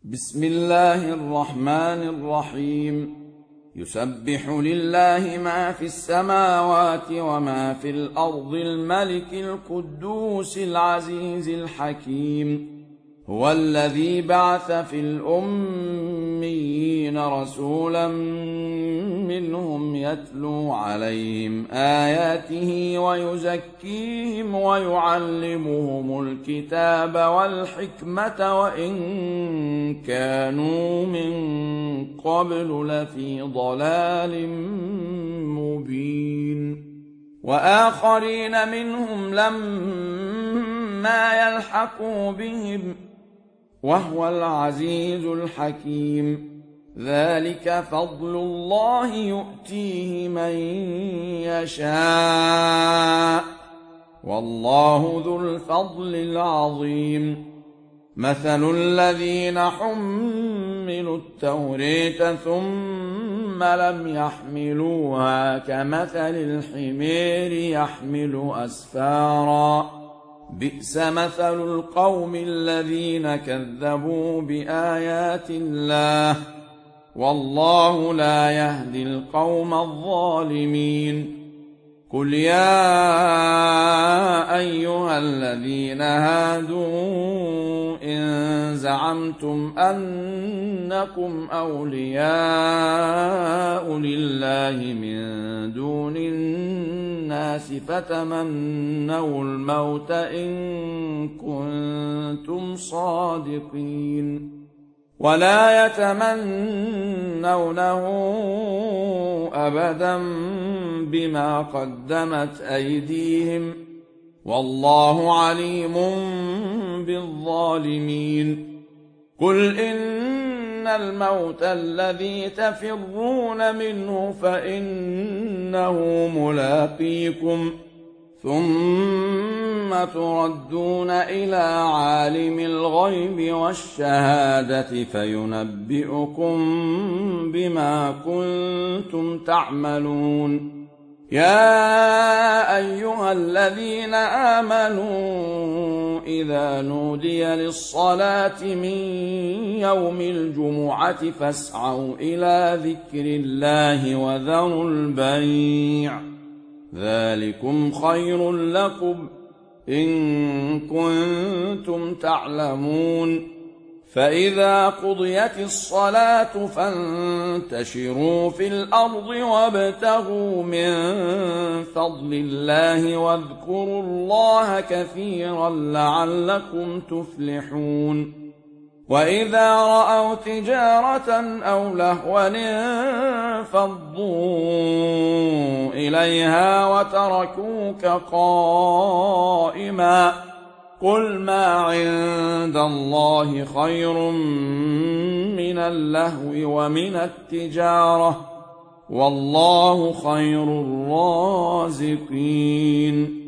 بسم الله الرحمن الرحيم. يسبح لله ما في السماوات وما في الأرض الملك القدوس العزيز الحكيم. هو الذي بعث في الأميين رسولا منهم يتلو عليهم آياته ويزكيهم ويعلمهم الكتاب والحكمة وإن كانوا من قبل لفي ضلال مبين. وآخرين منهم لما يلحقوا بهم وهو العزيز الحكيم. ذلك فضل الله يؤتيه من يشاء والله ذو الفضل العظيم. مثل الذين حملوا التوراة ثم لم يحملوها كمثل الحمير يحمل أسفارا بئس مثل القوم الذين كذبوا بآيات الله والله لا يهدي القوم الظالمين. قل يا أيها الذين هادوا إن زعمتم أنكم أولياء لله من دون الناس فتمنوا الموت إن كنتم صادقين ولا يتمنونه أبدا بما قدمت أيديهم والله عليم بالظالمين. قل إن الموت الذي تفرون منه فإنه ملاقيكم ثم تردون إلى عالم الغيب والشهادة فينبئكم بما كنتم تعملون. يا أيها الذين آمنوا إذا نودي للصلاة من يوم الجمعة فاسعوا إلى ذكر الله وذروا البيع ذلكم خير لكم إن كنتم تعلمون. فإذا قضيت الصلاة فانتشروا في الأرض وابتغوا من فضل الله واذكروا الله كثيرا لعلكم تفلحون. وإذا رأوا تجارة أو لهوا انفضوا إليها وتركوك قائما قل ما عند الله خير من اللهو ومن التجارة والله خير الرازقين.